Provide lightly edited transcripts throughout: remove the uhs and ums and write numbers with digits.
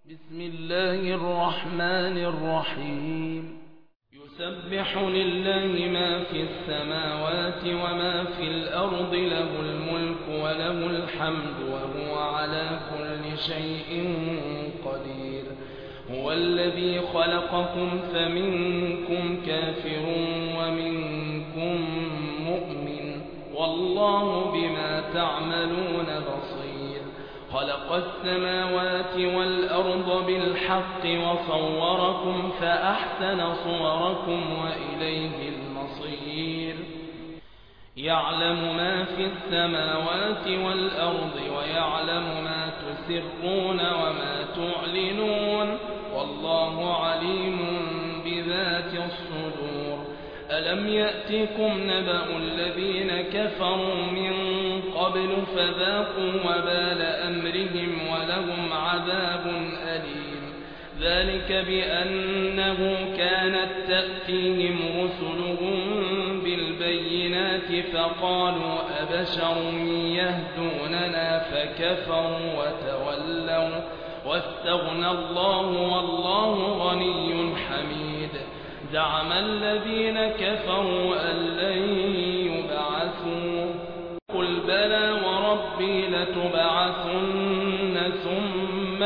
بسم الله الرحمن الرحيم يسبح لله ما في السماوات وما في الأرض له الملك وله الحمد وهو على كل شيء قدير هو الذي خلقكم فمنكم كافر ومنكم مؤمن والله بما تعملون بصير خلق السماوات والأرض بالحق وصوركم فأحسن صوركم وإليه المصير يعلم ما في السماوات والأرض ويعلم ما تسرون وما تعلنون والله عليم بذات الصدور ألم يأتكم نبأ الذين كفروا من قبل فذاقوا وبال أمرهم ولهم عذاب أليم ذلك بأنه كانت تأتيهم رسلهم بالبينات فقالوا أبشر يهدوننا فكفروا وتولوا واستغنى الله والله غني حميد زعم الذين كفروا أن لن يبعثوا قل بلى وربي لتبعثن ثم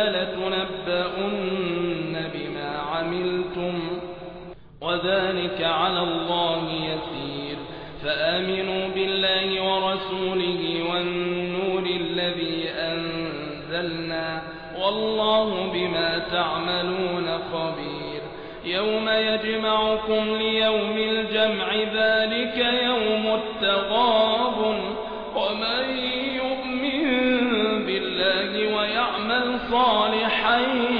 لتنبؤن بما عملتم وذلك على الله يسير فآمنوا بالله ورسوله والنور الذي أنزلنا والله بما تعملون خبير يوم يجمعكم ليوم الجمع ذلك يوم التغابن ومن يؤمن بالله ويعمل صالحا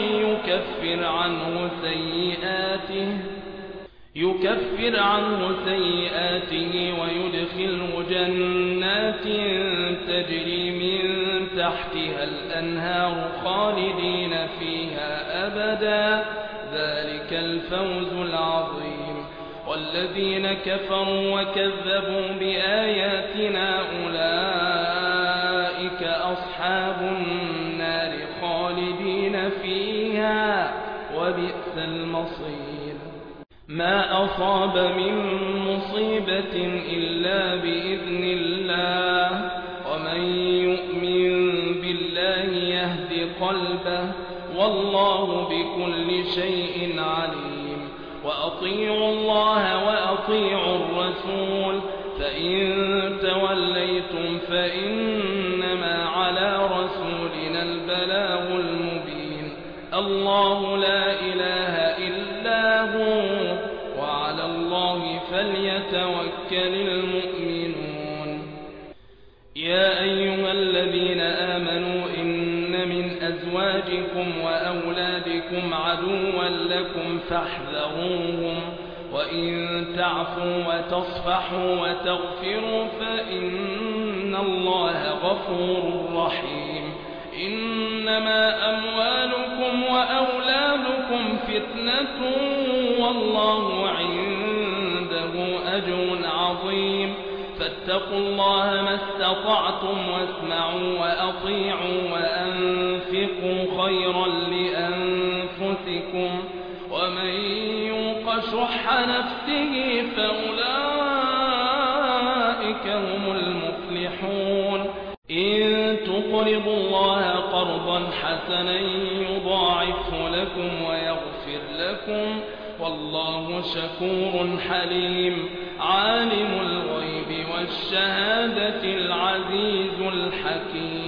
يكفر عنه سيئاته ويدخله جنات تجري من تحتها الأنهار خالدين فيها أبدا ذلك الفوز العظيم والذين كفروا وكذبوا بآياتنا أولئك أصحاب النار خالدين فيها وبئس المصير ما أصاب من مصيبة إلا بإذن الله ومن يؤمن بالله يهد قلبه والله بكل شيء عليم وأطيعوا الله وأطيعوا الرسول فإن توليتم فإنما على رسولنا البلاغ المبين الله لا إله إلا هو وعلى الله فليتوكل المؤمنون يا أيها الذين آمنوا إن من أزواجكم وأولادكم عدوا لكم فاحذروهم وإن تعفوا وتصفحوا وتغفروا فإن الله غفور رحيم إنما أموالكم وأولادكم فتنة والله عنده أجر عظيم فاتقوا الله ما استطعتم واسمعوا وأطيعوا وأنفقوا خيرا لأنفسكم ومن يوق شح نفسه فأولئك هم المفلحون إن تقرضوا الله قرضا حسنا يضاعفه لكم ويغفر لكم والله شكور حليم عالم الغيب والشهادة العزيز الحكيم